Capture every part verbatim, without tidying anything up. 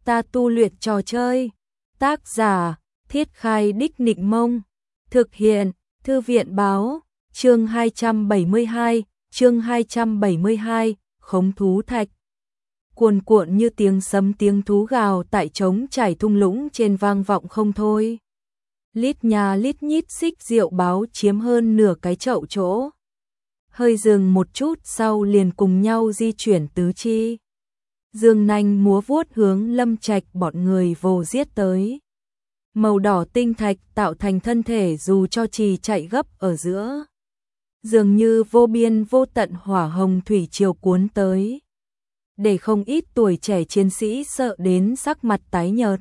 ta tu luyện trò chơi. Tác giả, Thiết Khai Đích Nịnh Mông. Thực hiện, Thư viện Báo. Chương hai trăm bảy mươi hai, chương hai trăm bảy mươi hai, Khống Thú Thạch. Cuồn cuộn như tiếng sấm, tiếng thú gào tại trống trải thung lũng trên vang vọng không thôi. Lít nhà lít nhít xích rượu báo chiếm hơn nửa cái chậu chỗ. Hơi dừng một chút sau liền cùng nhau di chuyển tứ chi. Dương nanh múa vuốt hướng Lâm Trạch bọn người vồ giết tới. Màu đỏ tinh thạch tạo thành thân thể dù cho trì chạy gấp ở giữa. Dường như vô biên vô tận hỏa hồng thủy triều cuốn tới. Để không ít tuổi trẻ chiến sĩ sợ đến sắc mặt tái nhợt.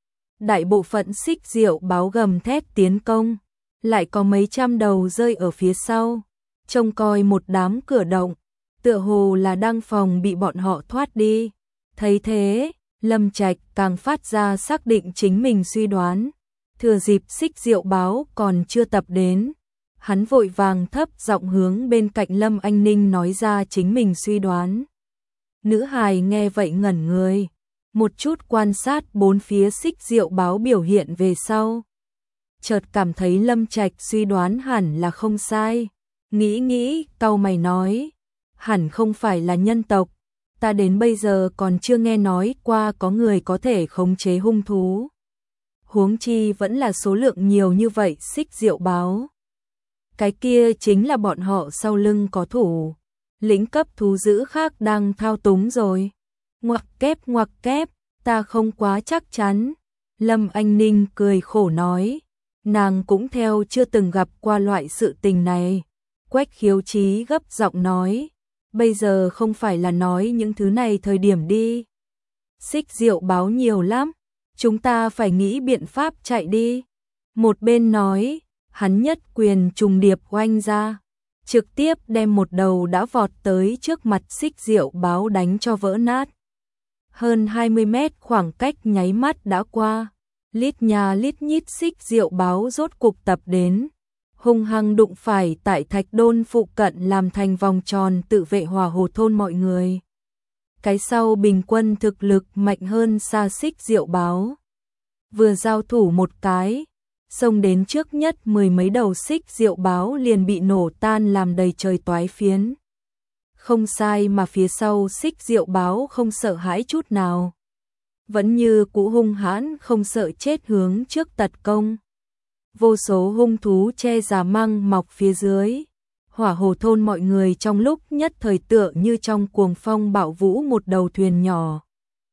Đại bộ phận xích rượu báo gầm thét tiến công. Lại có mấy trăm đầu rơi ở phía sau. Trông coi một đám cửa động. Tựa hồ là đang phòng bị bọn họ thoát đi. Thấy thế, Lâm Trạch càng phát ra xác định chính mình suy đoán. Thừa dịp xích rượu báo còn chưa tập đến. Hắn vội vàng thấp giọng hướng bên cạnh Lâm Anh Ninh nói ra chính mình suy đoán. Nữ hài nghe vậy ngẩn người. Một chút quan sát bốn phía xích rượu báo biểu hiện về sau. Chợt cảm thấy Lâm Trạch suy đoán hẳn là không sai. Nghĩ nghĩ, cau mày nói. Hẳn không phải là nhân tộc. Ta đến bây giờ còn chưa nghe nói qua có người có thể khống chế hung thú. Huống chi vẫn là số lượng nhiều như vậy xích rượu báo. Cái kia chính là bọn họ sau lưng có thủ. Lĩnh cấp thú dữ khác đang thao túng rồi. Ngoặc kép ngoặc kép, ta không quá chắc chắn. Lâm Anh Ninh cười khổ nói. Nàng cũng theo chưa từng gặp qua loại sự tình này. Quách Khiếu Chí gấp giọng nói. Bây giờ không phải là nói những thứ này thời điểm đi. Xích rượu báo nhiều lắm. Chúng ta phải nghĩ biện pháp chạy đi. Một bên nói, hắn nhất quyền trùng điệp oanh ra. Trực tiếp đem một đầu đã vọt tới trước mặt xích rượu báo đánh cho vỡ nát. Hơn hai mươi mét khoảng cách nháy mắt đã qua. Lít nhà lít nhít xích rượu báo rốt cục tập đến. Hung hăng đụng phải tại thạch đôn phụ cận làm thành vòng tròn tự vệ hỏa hồ thôn mọi người. Cái sau bình quân thực lực mạnh hơn xa xích rượu báo. Vừa giao thủ một cái, xông đến trước nhất mười mấy đầu xích rượu báo liền bị nổ tan làm đầy trời toái phiến. Không sai mà phía sau xích rượu báo không sợ hãi chút nào. Vẫn như cũ hung hãn không sợ chết hướng trước tật công. Vô số hung thú che giả măng mọc phía dưới. Hỏa hồ thôn mọi người trong lúc nhất thời tựa như trong cuồng phong bạo vũ một đầu thuyền nhỏ.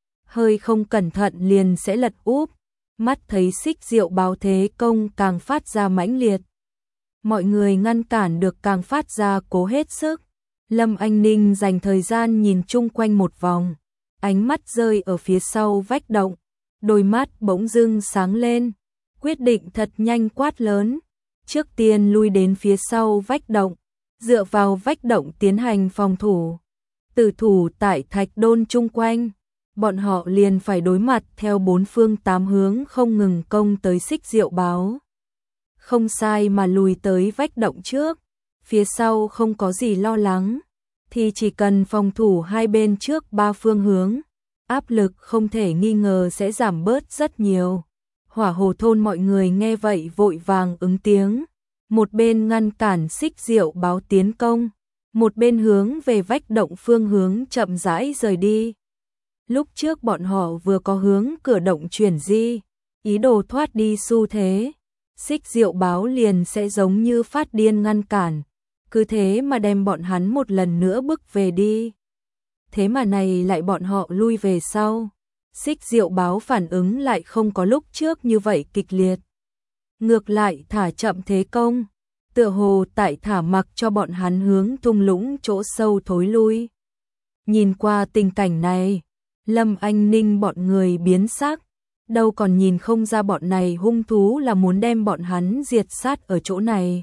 Hơi không cẩn thận liền sẽ lật úp. Mắt thấy xích rượu báo thế công càng phát ra mãnh liệt. Mọi người ngăn cản được càng phát ra cố hết sức. Lâm Anh Ninh dành thời gian nhìn chung quanh một vòng. Ánh mắt rơi ở phía sau vách động. Đôi mắt bỗng dưng sáng lên. Quyết định thật nhanh quát lớn. Trước tiên lui đến phía sau vách động. Dựa vào vách động tiến hành phòng thủ. Tử thủ tại thạch đôn chung quanh. Bọn họ liền phải đối mặt theo bốn phương tám hướng không ngừng công tới xích rượu báo. Không sai mà lùi tới vách động trước. Phía sau không có gì lo lắng. Thì chỉ cần phòng thủ hai bên trước ba phương hướng. Áp lực không thể nghi ngờ sẽ giảm bớt rất nhiều. Hỏa hồ thôn mọi người nghe vậy vội vàng ứng tiếng. Một bên ngăn cản xích rượu báo tiến công. Một bên hướng về vách động phương hướng chậm rãi rời đi. Lúc trước bọn họ vừa có hướng cửa động chuyển di. Ý đồ thoát đi xu thế. Xích rượu báo liền sẽ giống như phát điên ngăn cản. Cứ thế mà đem bọn hắn một lần nữa bước về đi. Thế mà này lại bọn họ lui về sau. Xích rượu báo phản ứng lại không có lúc trước như vậy kịch liệt. Ngược lại thả chậm thế công. Tựa hồ tại thả mặc cho bọn hắn hướng thung lũng chỗ sâu thối lui. Nhìn qua tình cảnh này, Lâm Anh Ninh bọn người biến sắc. Đâu còn nhìn không ra bọn này hung thú là muốn đem bọn hắn diệt sát ở chỗ này.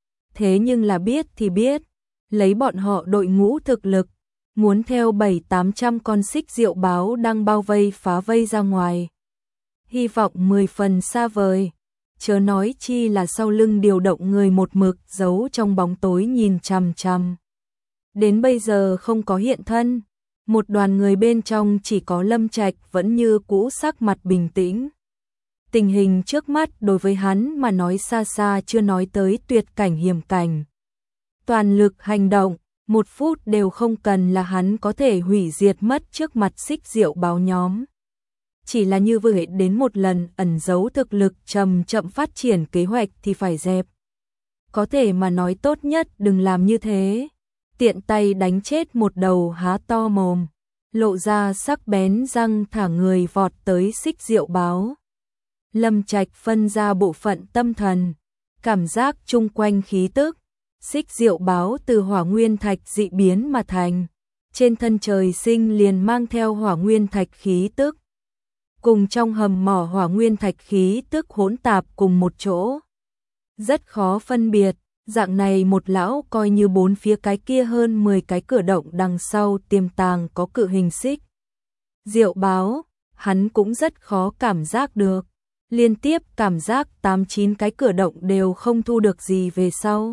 Thế nhưng là biết thì biết, lấy bọn họ đội ngũ thực lực, muốn theo bảy tám trăm con xích rượu báo đang bao vây phá vây ra ngoài. Hy vọng mười phần xa vời, chớ nói chi là sau lưng điều động người một mực giấu trong bóng tối nhìn chằm chằm. Đến bây giờ không có hiện thân, Một đoàn người bên trong chỉ có Lâm Trạch vẫn như cũ sắc mặt bình tĩnh. Tình hình trước mắt đối với hắn mà nói xa xa chưa nói tới tuyệt cảnh hiểm cảnh. Toàn lực hành động, một phút đều không cần là hắn có thể hủy diệt mất trước mặt Xích Diệu báo nhóm. Chỉ là như vậy đến một lần ẩn giấu thực lực chậm chậm phát triển kế hoạch thì phải dẹp. Có thể mà nói tốt nhất đừng làm như thế. Tiện tay đánh chết một đầu há to mồm, lộ ra sắc bén răng thả người vọt tới Xích Diệu báo. Lâm Trạch phân ra bộ phận tâm thần, cảm giác chung quanh khí tức. Xích Diệu báo từ hỏa nguyên thạch dị biến mà thành, trên thân trời sinh liền mang theo hỏa nguyên thạch khí tức. Cùng trong hầm mỏ hỏa nguyên thạch khí tức hỗn tạp cùng một chỗ. Rất khó phân biệt, dạng này một lão coi như bốn phía cái kia hơn mười cái cửa động đằng sau tiềm tàng có cự hình Xích Diệu báo, hắn cũng rất khó cảm giác được. Liên tiếp cảm giác tám chín cái cửa động đều không thu được gì về sau.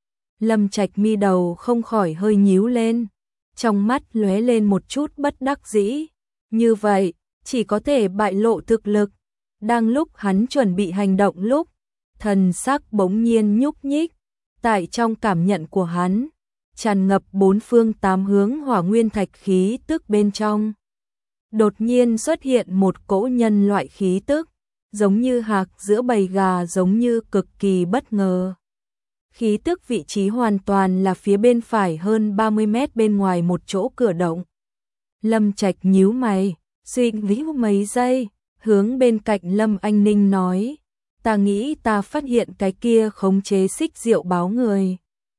Lâm Trạch mi đầu không khỏi hơi nhíu lên, trong mắt lóe lên một chút bất đắc dĩ. Như vậy, chỉ có thể bại lộ thực lực. Đang lúc hắn chuẩn bị hành động lúc, thần sắc bỗng nhiên nhúc nhích. Tại trong cảm nhận của hắn, tràn ngập bốn phương tám hướng hỏa nguyên thạch khí tức bên trong. Đột nhiên xuất hiện một cỗ nhân loại khí tức, giống như hạc giữa bầy gà, giống như cực kỳ bất ngờ. Khí tức vị trí hoàn toàn là phía bên phải hơn ba mươi mét bên ngoài một chỗ cửa động. Lâm Trạch nhíu mày, suy nghĩ mấy giây, hướng bên cạnh Lâm Anh Ninh nói, ta nghĩ ta phát hiện cái kia khống chế Xích Diệu báo người.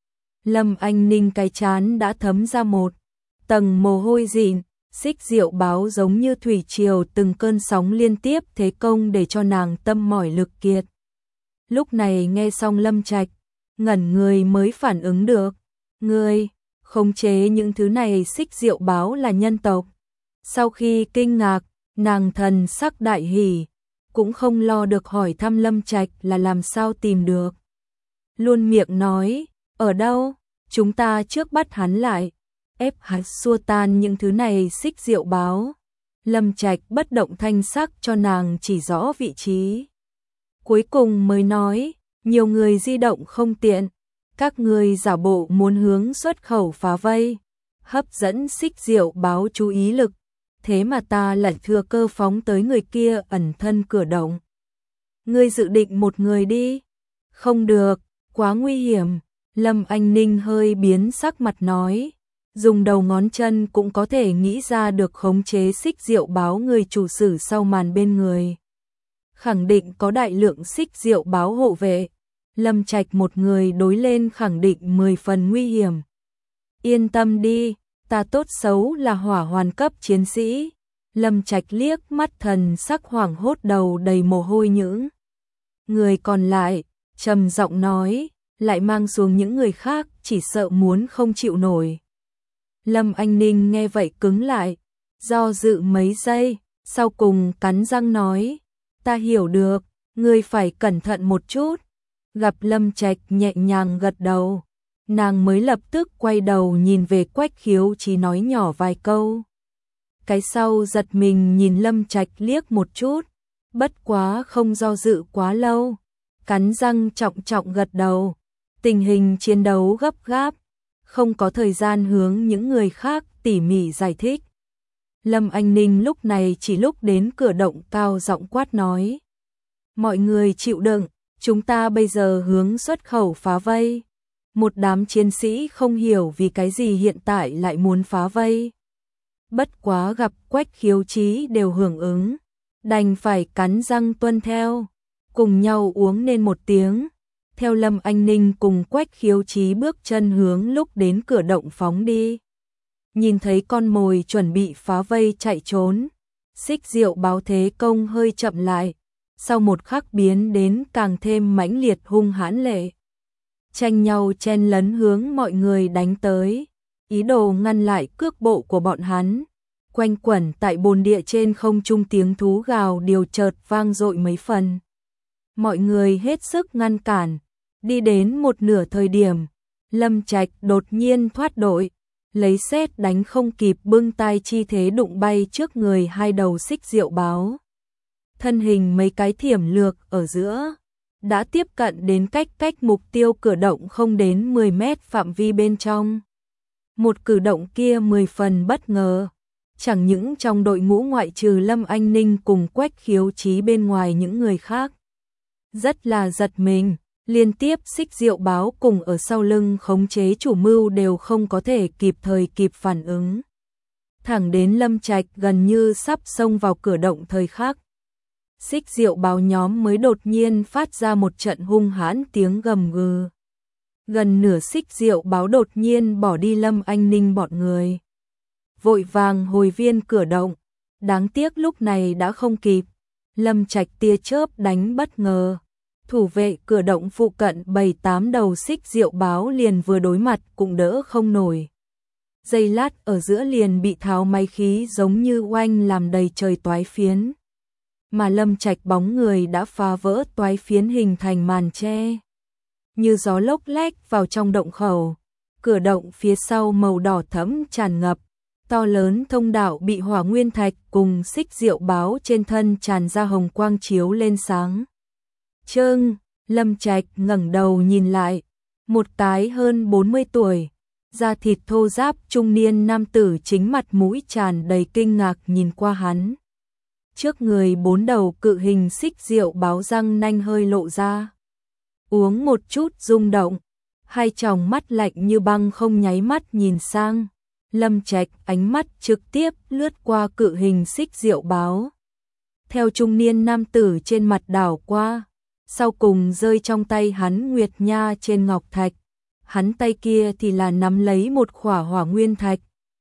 Lâm Anh Ninh cái chán đã thấm ra một tầng mồ hôi dịn. Xích Diệu báo giống như thủy triều từng cơn sóng liên tiếp thế công để cho nàng tâm mỏi lực kiệt. Lúc này nghe xong Lâm Trạch, ngẩn người mới phản ứng được. Ngươi, khống chế những thứ này Xích Diệu báo là nhân tộc. Sau khi kinh ngạc, nàng thần sắc đại hỉ, cũng không lo được hỏi thăm Lâm Trạch là làm sao tìm được. Luôn miệng nói, ở đâu, chúng ta trước bắt hắn lại. Ép hắn xua tan những thứ này Xích Diệu báo. Lâm Trạch bất động thanh sắc cho nàng chỉ rõ vị trí. Cuối cùng mới nói, nhiều người di động không tiện, các người giả bộ muốn hướng xuất khẩu phá vây, hấp dẫn Xích Diệu báo chú ý lực, thế mà ta lại thừa cơ phóng tới người kia ẩn thân cửa động. Ngươi dự định một người đi? Không được, quá nguy hiểm. Lâm Anh Ninh hơi biến sắc mặt nói. Dùng đầu ngón chân cũng có thể nghĩ ra được khống chế Xích Diệu báo người chủ sử sau màn bên người. Khẳng định có đại lượng Xích Diệu báo hộ vệ. Lâm Trạch một người đối lên khẳng định mười phần nguy hiểm. Yên tâm đi, ta tốt xấu là hỏa hoàn cấp chiến sĩ. Lâm Trạch liếc mắt thần sắc hoảng hốt đầu đầy mồ hôi những. Người còn lại, trầm giọng nói, lại mang xuống những người khác chỉ sợ muốn không chịu nổi. Lâm Anh Ninh nghe vậy cứng lại, do dự mấy giây, sau cùng cắn răng nói, ta hiểu được, ngươi phải cẩn thận một chút. Gặp Lâm Trạch nhẹ nhàng gật đầu, nàng mới lập tức quay đầu nhìn về Quách Khiếu Chí nói nhỏ vài câu. Cái sau giật mình nhìn Lâm Trạch liếc một chút, bất quá không do dự quá lâu, cắn răng trọng trọng gật đầu. Tình hình chiến đấu gấp gáp, không có thời gian hướng những người khác tỉ mỉ giải thích. Lâm Anh Ninh lúc này chỉ lúc đến cửa động cao giọng quát nói. Mọi người chịu đựng, chúng ta bây giờ hướng xuất khẩu phá vây. Một đám chiến sĩ không hiểu vì cái gì hiện tại lại muốn phá vây. Bất quá gặp Quách Khiếu Chí đều hưởng ứng, đành phải cắn răng tuân theo, cùng nhau uống nên một tiếng. Theo Lâm Anh Ninh cùng Quách Khiếu Chí bước chân hướng lúc đến cửa động phóng đi. Nhìn thấy con mồi chuẩn bị phá vây chạy trốn, Xích Diệu báo thế công hơi chậm lại, sau một khắc biến đến càng thêm mãnh liệt hung hãn lệ. Tranh nhau chen lấn hướng mọi người đánh tới, ý đồ ngăn lại cước bộ của bọn hắn. Quanh quẩn tại bồn địa trên không trung tiếng thú gào điều chợt vang dội mấy phần. Mọi người hết sức ngăn cản. Đi đến một nửa thời điểm, Lâm Trạch đột nhiên thoát đội, lấy sét đánh không kịp bưng tay chi thế đụng bay trước người hai đầu xích diệu báo. Thân hình mấy cái thiểm lược ở giữa, đã tiếp cận đến cách cách mục tiêu cử động không đến mười mét phạm vi bên trong. Một cử động kia mười phần bất ngờ, chẳng những trong đội ngũ ngoại trừ Lâm Anh Ninh cùng Quách Khiếu Chí bên ngoài những người khác. Rất là giật mình, liên tiếp xích diệu báo cùng ở sau lưng khống chế chủ mưu đều không có thể kịp thời kịp phản ứng. Thẳng đến Lâm Trạch gần như sắp xông vào cử động thời khắc. Xích diệu báo nhóm mới đột nhiên phát ra một trận hung hãn tiếng gầm gừ. Gần nửa xích diệu báo đột nhiên bỏ đi Lâm Anh Ninh bọn người. Vội vàng hồi viên cử động, đáng tiếc lúc này đã không kịp. Lâm Trạch tia chớp đánh bất ngờ. Thủ vệ cử động phụ cận bảy tám đầu xích diệu báo liền vừa đối mặt cũng đỡ không nổi. Giây lát ở giữa liền bị tháo máy khí giống như oanh làm đầy trời toái phiến. Mà Lâm Trạch bóng người đã phá vỡ toái phiến hình thành màn che. Như gió lốc lách vào trong động khẩu, cửa động phía sau màu đỏ thẫm tràn ngập, to lớn thông đạo bị hỏa nguyên thạch cùng xích diệu báo trên thân tràn ra hồng quang chiếu lên sáng. Trương, Lâm Trạch ngẩng đầu nhìn lại, một cái hơn bốn mươi tuổi, da thịt thô ráp trung niên nam tử chính mặt mũi tràn đầy kinh ngạc nhìn qua hắn. Trước người bốn đầu cự hình xích diệu báo răng nanh hơi lộ ra. Uống một chút rung động, hai tròng mắt lạnh như băng không nháy mắt nhìn sang. Lâm Trạch ánh mắt trực tiếp lướt qua cự hình xích diệu báo. Theo trung niên nam tử trên mặt đảo qua, sau cùng rơi trong tay hắn Nguyệt Nha trên ngọc thạch. Hắn tay kia thì là nắm lấy một khỏa hỏa nguyên thạch.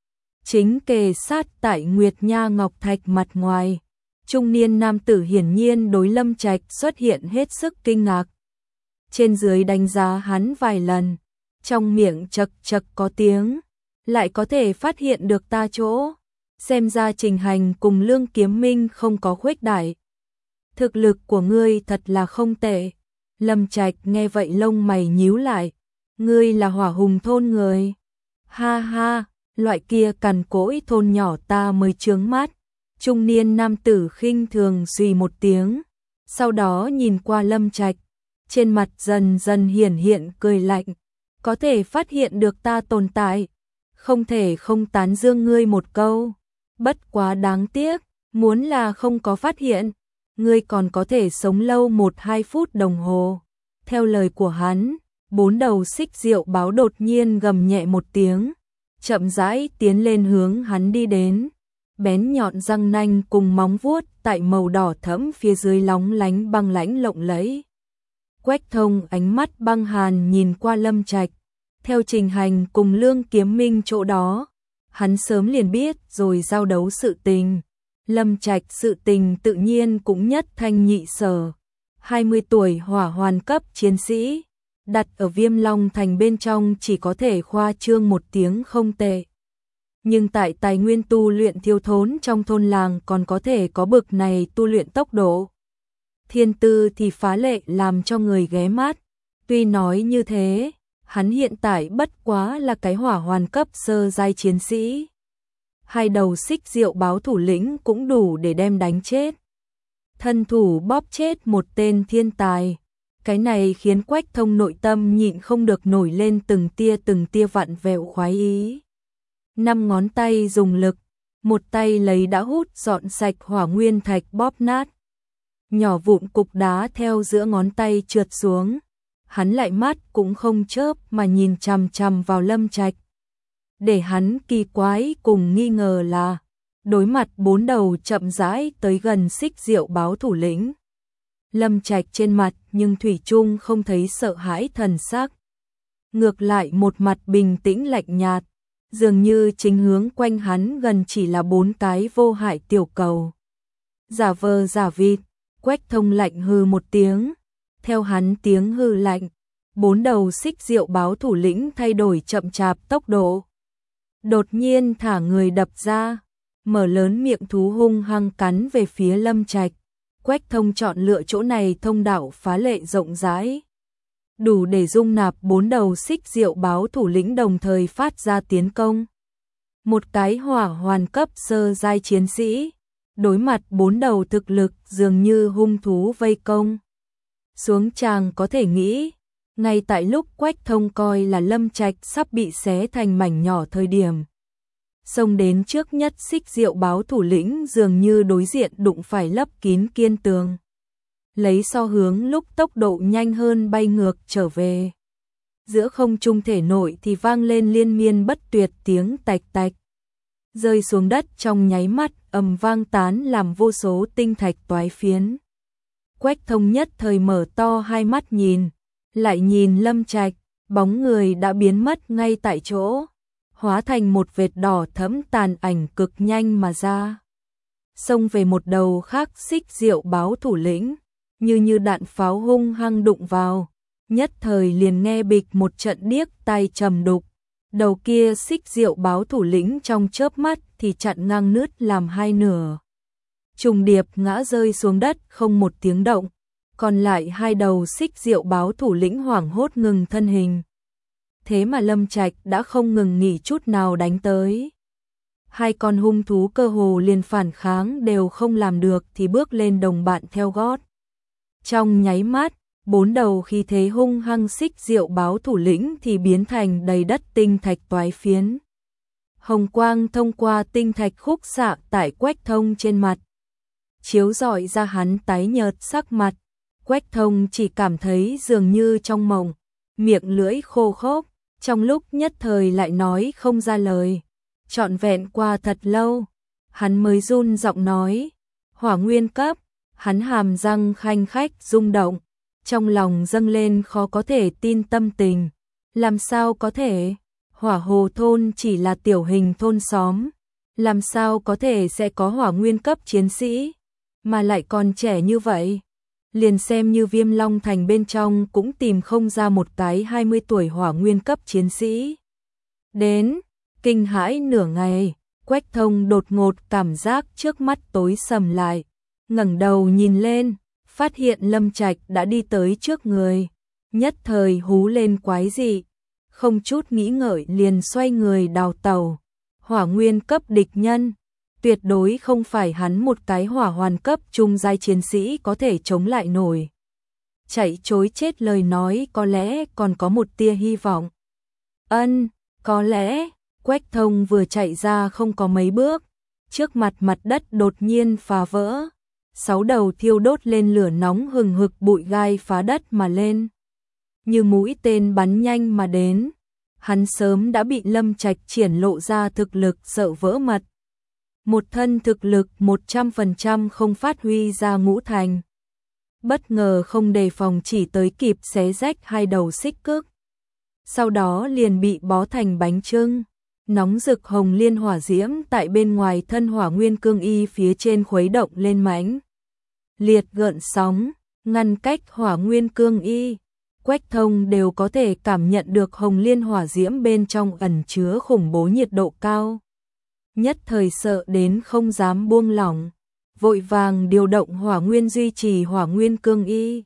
Chính kề sát tại Nguyệt Nha ngọc thạch mặt ngoài. Trung niên nam tử hiển nhiên đối Lâm Trạch xuất hiện hết sức kinh ngạc. Trên dưới đánh giá hắn vài lần, trong miệng chật chật có tiếng, lại có thể phát hiện được ta chỗ. Xem ra Trình Hành cùng Lương Kiếm Minh không có khuếch đại. Thực lực của ngươi thật là không tệ. Lâm Trạch nghe vậy lông mày nhíu lại. Ngươi là Hỏa Hùng thôn người. Ha ha, loại kia cằn cỗi thôn nhỏ ta mới chướng mắt. Trung niên nam tử khinh thường suy một tiếng, sau đó nhìn qua Lâm Trạch, trên mặt dần dần hiển hiện cười lạnh, có thể phát hiện được ta tồn tại, không thể không tán dương ngươi một câu, bất quá đáng tiếc, muốn là không có phát hiện, ngươi còn có thể sống lâu một hai phút đồng hồ. Theo lời của hắn, bốn đầu xích diệu báo đột nhiên gầm nhẹ một tiếng, chậm rãi tiến lên hướng hắn đi đến. Bén nhọn răng nanh cùng móng vuốt tại màu đỏ thẫm phía dưới lóng lánh băng lãnh lộng lẫy. Quách Thông ánh mắt băng hàn nhìn qua Lâm Trạch, theo Trình Hành cùng Lương Kiếm Minh chỗ đó, hắn sớm liền biết rồi giao đấu sự tình. Lâm Trạch sự tình tự nhiên cũng nhất thanh nhị sở. hai mươi tuổi hỏa hoàn cấp chiến sĩ, đặt ở Viêm Long Thành bên trong chỉ có thể khoa trương một tiếng không tệ. Nhưng tại tài nguyên tu luyện thiếu thốn trong thôn làng còn có thể có bực này tu luyện tốc độ. Thiên tư thì phá lệ làm cho người ghé mắt. Tuy nói như thế, hắn hiện tại bất quá là cái hỏa hoàn cấp sơ giai chiến sĩ. Hai đầu xích diệu báo thủ lĩnh cũng đủ để đem đánh chết. Thân thủ bóp chết một tên thiên tài. Cái này khiến Quách Thông nội tâm nhịn không được nổi lên từng tia từng tia vặn vẹo khoái ý. Năm ngón tay dùng lực, một tay lấy đã hút dọn sạch hỏa nguyên thạch bóp nát. Nhỏ vụn cục đá theo giữa ngón tay trượt xuống. Hắn lại mắt cũng không chớp mà nhìn chằm chằm vào Lâm Trạch. Để hắn kỳ quái cùng nghi ngờ là, đối mặt bốn đầu chậm rãi tới gần xích diệu báo thủ lĩnh. Lâm Trạch trên mặt nhưng thủy chung không thấy sợ hãi thần sắc. Ngược lại một mặt bình tĩnh lạnh nhạt. Dường như chính hướng quanh hắn gần chỉ là bốn cái vô hại tiểu cầu. Giả vờ giả vịt, Quách Thông lạnh hư một tiếng. Theo hắn tiếng hư lạnh, bốn đầu xích diệu báo thủ lĩnh thay đổi chậm chạp tốc độ. Đột nhiên thả người đập ra, mở lớn miệng thú hung hăng cắn về phía Lâm Trạch. Quách Thông chọn lựa chỗ này thông đạo phá lệ rộng rãi, đủ để dung nạp bốn đầu xích diệu báo thủ lĩnh đồng thời phát ra tiến công. Một cái hỏa hoàn cấp sơ giai chiến sĩ, đối mặt bốn đầu thực lực dường như hung thú vây công. Xuống chàng có thể nghĩ, ngay tại lúc Quách Thông coi là Lâm Trạch sắp bị xé thành mảnh nhỏ thời điểm. Xông đến trước nhất Xích Diệu báo thủ lĩnh dường như đối diện đụng phải lấp kín kiên tường. Lấy so hướng lúc tốc độ nhanh hơn bay ngược trở về. Giữa không trung thể nội thì vang lên liên miên bất tuyệt tiếng tạch tạch. Rơi xuống đất trong nháy mắt, ầm vang tán làm vô số tinh thạch toái phiến. Quách Thông nhất thời mở to hai mắt nhìn, lại nhìn Lâm Trạch, bóng người đã biến mất ngay tại chỗ, hóa thành một vệt đỏ thẫm tàn ảnh cực nhanh mà ra. Xông về một đầu khác Xích Diệu báo thủ lĩnh, như như đạn pháo hung hăng đụng vào, nhất thời liền nghe bịch một trận điếc tai trầm đục. Đầu kia Xích Diệu báo thủ lĩnh trong chớp mắt thì chặn ngang nứt làm hai nửa. Trùng điệp ngã rơi xuống đất không một tiếng động, còn lại hai đầu Xích Diệu báo thủ lĩnh hoảng hốt ngừng thân hình. Thế mà Lâm Trạch đã không ngừng nghỉ chút nào đánh tới. Hai con hung thú cơ hồ liền phản kháng đều không làm được thì bước lên đồng bạn theo gót. Trong nháy mắt, bốn đầu khi thế hung hăng Xích Diệu báo thủ lĩnh thì biến thành đầy đất tinh thạch toái phiến. Hồng quang thông qua tinh thạch khúc xạ tại Quách Thông trên mặt, chiếu rọi ra hắn tái nhợt sắc mặt. Quách Thông chỉ cảm thấy dường như trong mộng, miệng lưỡi khô khốc, trong lúc nhất thời lại nói không ra lời. Trọn vẹn qua thật lâu, hắn mới run giọng nói, hỏa nguyên cấp. Hắn hàm răng khanh khách rung động, trong lòng dâng lên khó có thể tin tâm tình. Làm sao có thể? Hỏa Hồ thôn chỉ là tiểu hình thôn xóm, làm sao có thể sẽ có hỏa nguyên cấp chiến sĩ, mà lại còn trẻ như vậy. Liền xem như Viêm Long Thành bên trong cũng tìm không ra một cái hai mươi tuổi hỏa nguyên cấp chiến sĩ. Đến, kinh hãi nửa ngày, Quách Thông đột ngột cảm giác trước mắt tối sầm lại. Ngẩng đầu nhìn lên, phát hiện Lâm Trạch đã đi tới trước người, nhất thời hú lên quái dị, không chút nghĩ ngợi liền xoay người đào tẩu. Hỏa nguyên cấp địch nhân, tuyệt đối không phải hắn một cái hỏa hoàn cấp trung giai chiến sĩ có thể chống lại nổi. Chạy chối chết lời nói có lẽ còn có một tia hy vọng. Ân, có lẽ, Quách Thông vừa chạy ra không có mấy bước, trước mặt mặt đất đột nhiên phá vỡ. Sáu đầu thiêu đốt lên lửa nóng hừng hực bụi gai phá đất mà lên. Như mũi tên bắn nhanh mà đến. Hắn sớm đã bị Lâm Trạch triển lộ ra thực lực sợ vỡ mật. Một thân thực lực một trăm phần trăm không phát huy ra ngũ thành. Bất ngờ không đề phòng chỉ tới kịp xé rách hai đầu xích cước. Sau đó liền bị bó thành bánh chưng. Nóng rực hồng liên hỏa diễm tại bên ngoài thân hỏa nguyên cương y phía trên khuấy động lên mãnh liệt gợn sóng, ngăn cách hỏa nguyên cương y. Quách Thông đều có thể cảm nhận được hồng liên hỏa diễm bên trong ẩn chứa khủng bố nhiệt độ cao. Nhất thời sợ đến không dám buông lỏng, vội vàng điều động hỏa nguyên duy trì hỏa nguyên cương y.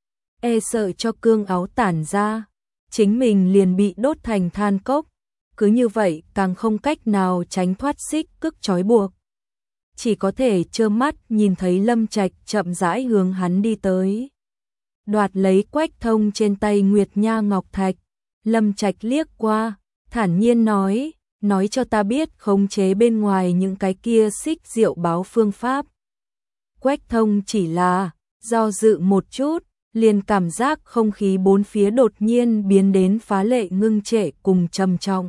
E sợ cho cương áo tản ra, chính mình liền bị đốt thành than cốc. Cứ như vậy càng không cách nào tránh thoát xích cước trói buộc. Chỉ có thể trơ mắt nhìn thấy Lâm Trạch chậm rãi hướng hắn đi tới. Đoạt lấy Quách Thông trên tay Nguyệt Nha Ngọc Thạch. Lâm Trạch liếc qua, thản nhiên nói, nói cho ta biết khống chế bên ngoài những cái kia Xích Diệu báo phương pháp. Quách Thông chỉ là do dự một chút, liền cảm giác không khí bốn phía đột nhiên biến đến phá lệ ngưng trệ cùng trầm trọng.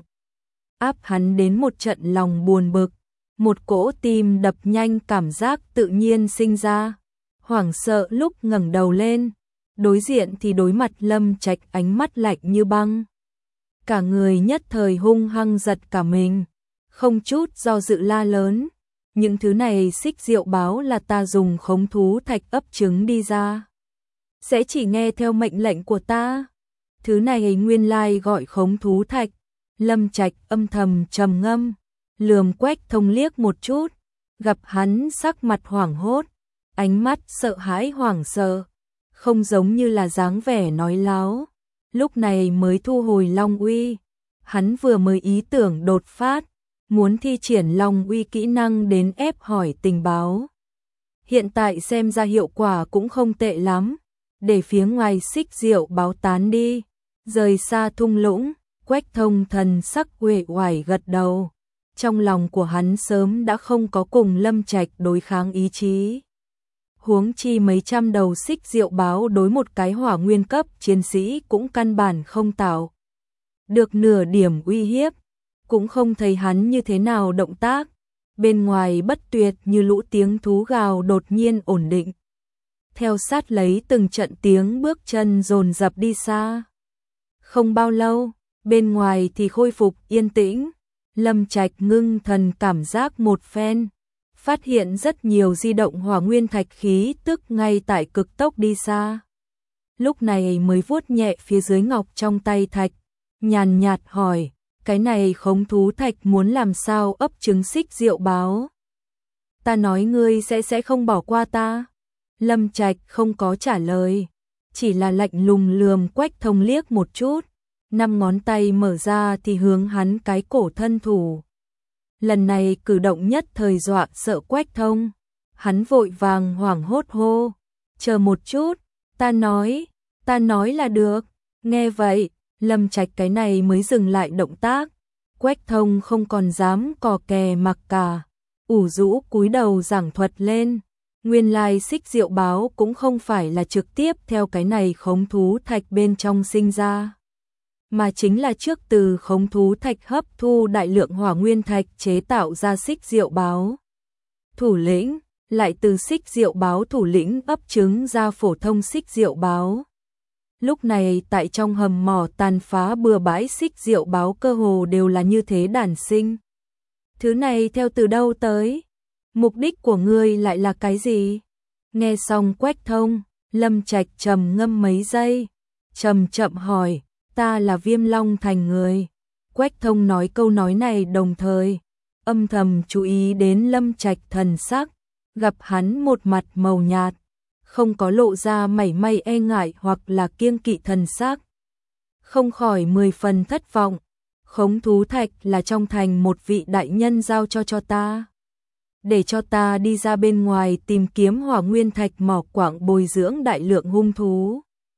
Áp hắn đến một trận lòng buồn bực, một cỗ tim đập nhanh cảm giác tự nhiên sinh ra. Hoảng sợ lúc ngẩng đầu lên, đối diện thì đối mặt Lâm Trạch ánh mắt lạnh như băng. Cả người nhất thời hung hăng giật cả mình, không chút do dự la lớn. Những thứ này Xích Diệu báo là ta dùng khống thú thạch ấp trứng đi ra. Sẽ chỉ nghe theo mệnh lệnh của ta. Thứ này nguyên lai gọi khống thú thạch. Lâm Trạch âm thầm trầm ngâm, lườm Quách Thông liếc một chút, gặp hắn sắc mặt hoảng hốt, ánh mắt sợ hãi hoảng sợ, không giống như là dáng vẻ nói láo, lúc này mới thu hồi long uy. Hắn vừa mới ý tưởng đột phát, muốn thi triển Long Uy kỹ năng đến ép hỏi tình báo. Hiện tại xem ra hiệu quả cũng không tệ lắm, để phía ngoài Xích Diệu báo tán đi, rời xa thung lũng. Quách Thông thần sắc uể oải gật đầu, trong lòng của hắn sớm đã không có cùng Lâm Trạch đối kháng ý chí. Huống chi mấy trăm đầu Xích Diệu báo đối một cái hỏa nguyên cấp chiến sĩ cũng căn bản không tạo được nửa điểm uy hiếp, cũng không thấy hắn như thế nào động tác. Bên ngoài bất tuyệt như lũ tiếng thú gào đột nhiên ổn định, theo sát lấy từng trận tiếng bước chân dồn dập đi xa. Không bao lâu, bên ngoài thì khôi phục yên tĩnh. Lâm Trạch ngưng thần cảm giác một phen, phát hiện rất nhiều di động hỏa nguyên thạch khí tức ngay tại cực tốc đi xa. Lúc này mới vuốt nhẹ phía dưới ngọc trong tay thạch, nhàn nhạt hỏi, cái này khống thú thạch muốn làm sao ấp trứng Xích Diệu báo? Ta nói ngươi sẽ sẽ không bỏ qua ta. Lâm Trạch không có trả lời, chỉ là lạnh lùng lườm Quách Thông liếc một chút, năm ngón tay mở ra thì hướng hắn cái cổ thân thủ. Lần này cử động nhất thời dọa sợ Quách Thông, hắn vội vàng hoảng hốt hô, chờ một chút, ta nói, ta nói là được. Nghe vậy, Lâm Trạch cái này mới dừng lại động tác. Quách Thông không còn dám cò kè mặc cả, ủ rũ cúi đầu giảng thuật lên. Nguyên lai Xích Diệu báo cũng không phải là trực tiếp theo cái này khống thú thạch bên trong sinh ra, mà chính là trước từ khống thú thạch hấp thu đại lượng hỏa nguyên thạch chế tạo ra Xích Diệu báo. Thủ lĩnh, lại từ Xích Diệu báo thủ lĩnh ấp trứng ra phổ thông Xích Diệu báo. Lúc này tại trong hầm mỏ tàn phá bừa bãi Xích Diệu báo cơ hồ đều là như thế đản sinh. Thứ này theo từ đâu tới? Mục đích của ngươi lại là cái gì? Nghe xong Quách Thông, Lâm Trạch trầm ngâm mấy giây, chậm chậm hỏi, ta là Viêm Long Thành người. Quách Thông nói câu nói này đồng thời âm thầm chú ý đến Lâm Trạch thần sắc, gặp hắn một mặt màu nhạt, không có lộ ra mảy may e ngại hoặc là kiêng kỵ thần sắc, không khỏi mười phần thất vọng. Khống thú thạch là trong thành một vị đại nhân giao cho cho ta, để cho ta đi ra bên ngoài tìm kiếm hỏa nguyên thạch mỏ quảng bồi dưỡng đại lượng hung thú.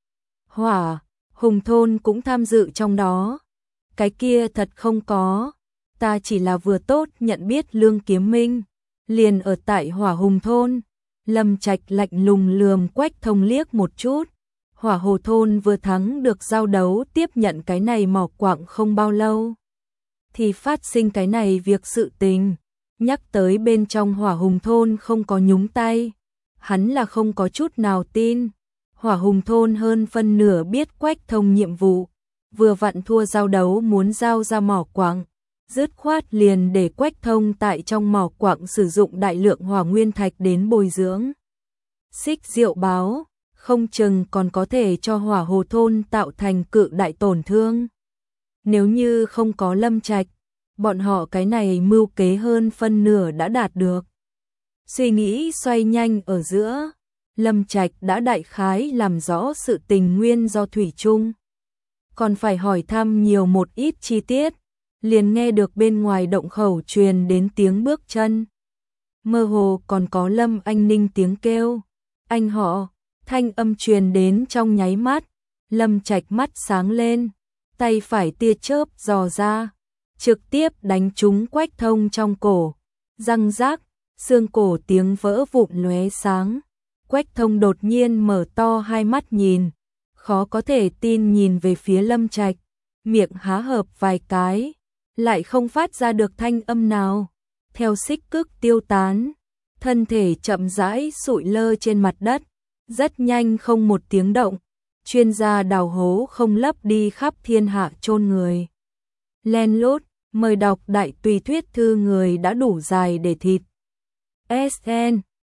Hỏa, hùng thôn cũng tham dự trong đó. Cái kia thật không có, ta chỉ là vừa tốt nhận biết Lương Kiếm Minh, liền ở tại hỏa hùng thôn. Lâm Trạch lạnh lùng lườm Quách Thông liếc một chút. Hỏa hồ thôn vừa thắng được giao đấu tiếp nhận cái này mỏ quặng không bao lâu, thì phát sinh cái này việc sự tình. Nhắc tới bên trong hỏa hùng thôn không có nhúng tay, hắn là không có chút nào tin. Hỏa hùng thôn hơn phân nửa biết Quách Thông nhiệm vụ, vừa vặn thua giao đấu muốn giao ra mỏ quặng, dứt khoát liền để Quách Thông tại trong mỏ quặng sử dụng đại lượng hỏa nguyên thạch đến bồi dưỡng Xích Diệu báo, không chừng còn có thể cho hỏa hồ thôn tạo thành cự đại tổn thương. Nếu như không có Lâm Trạch, bọn họ cái này mưu kế hơn phân nửa đã đạt được. Suy nghĩ xoay nhanh ở giữa, Lâm Trạch đã đại khái làm rõ sự tình nguyên do thủy chung. Còn phải hỏi thăm nhiều một ít chi tiết, liền nghe được bên ngoài động khẩu truyền đến tiếng bước chân. Mơ hồ còn có Lâm Anh Ninh tiếng kêu, anh họ. Thanh âm truyền đến trong nháy mắt, Lâm Trạch mắt sáng lên, tay phải tia chớp dò ra, trực tiếp đánh trúng Quách Thông trong cổ. Răng rác, xương cổ tiếng vỡ vụn lóe sáng. Quách Thông đột nhiên mở to hai mắt nhìn, khó có thể tin nhìn về phía Lâm Trạch, miệng há hợp vài cái, lại không phát ra được thanh âm nào. Theo xích cước tiêu tán, thân thể chậm rãi sụi lơ trên mặt đất, rất nhanh không một tiếng động. Chuyên gia đào hố không lấp đi khắp thiên hạ chôn người. Len lút, mời đọc đại tùy thuyết thư người đã đủ dài để thịt. ét en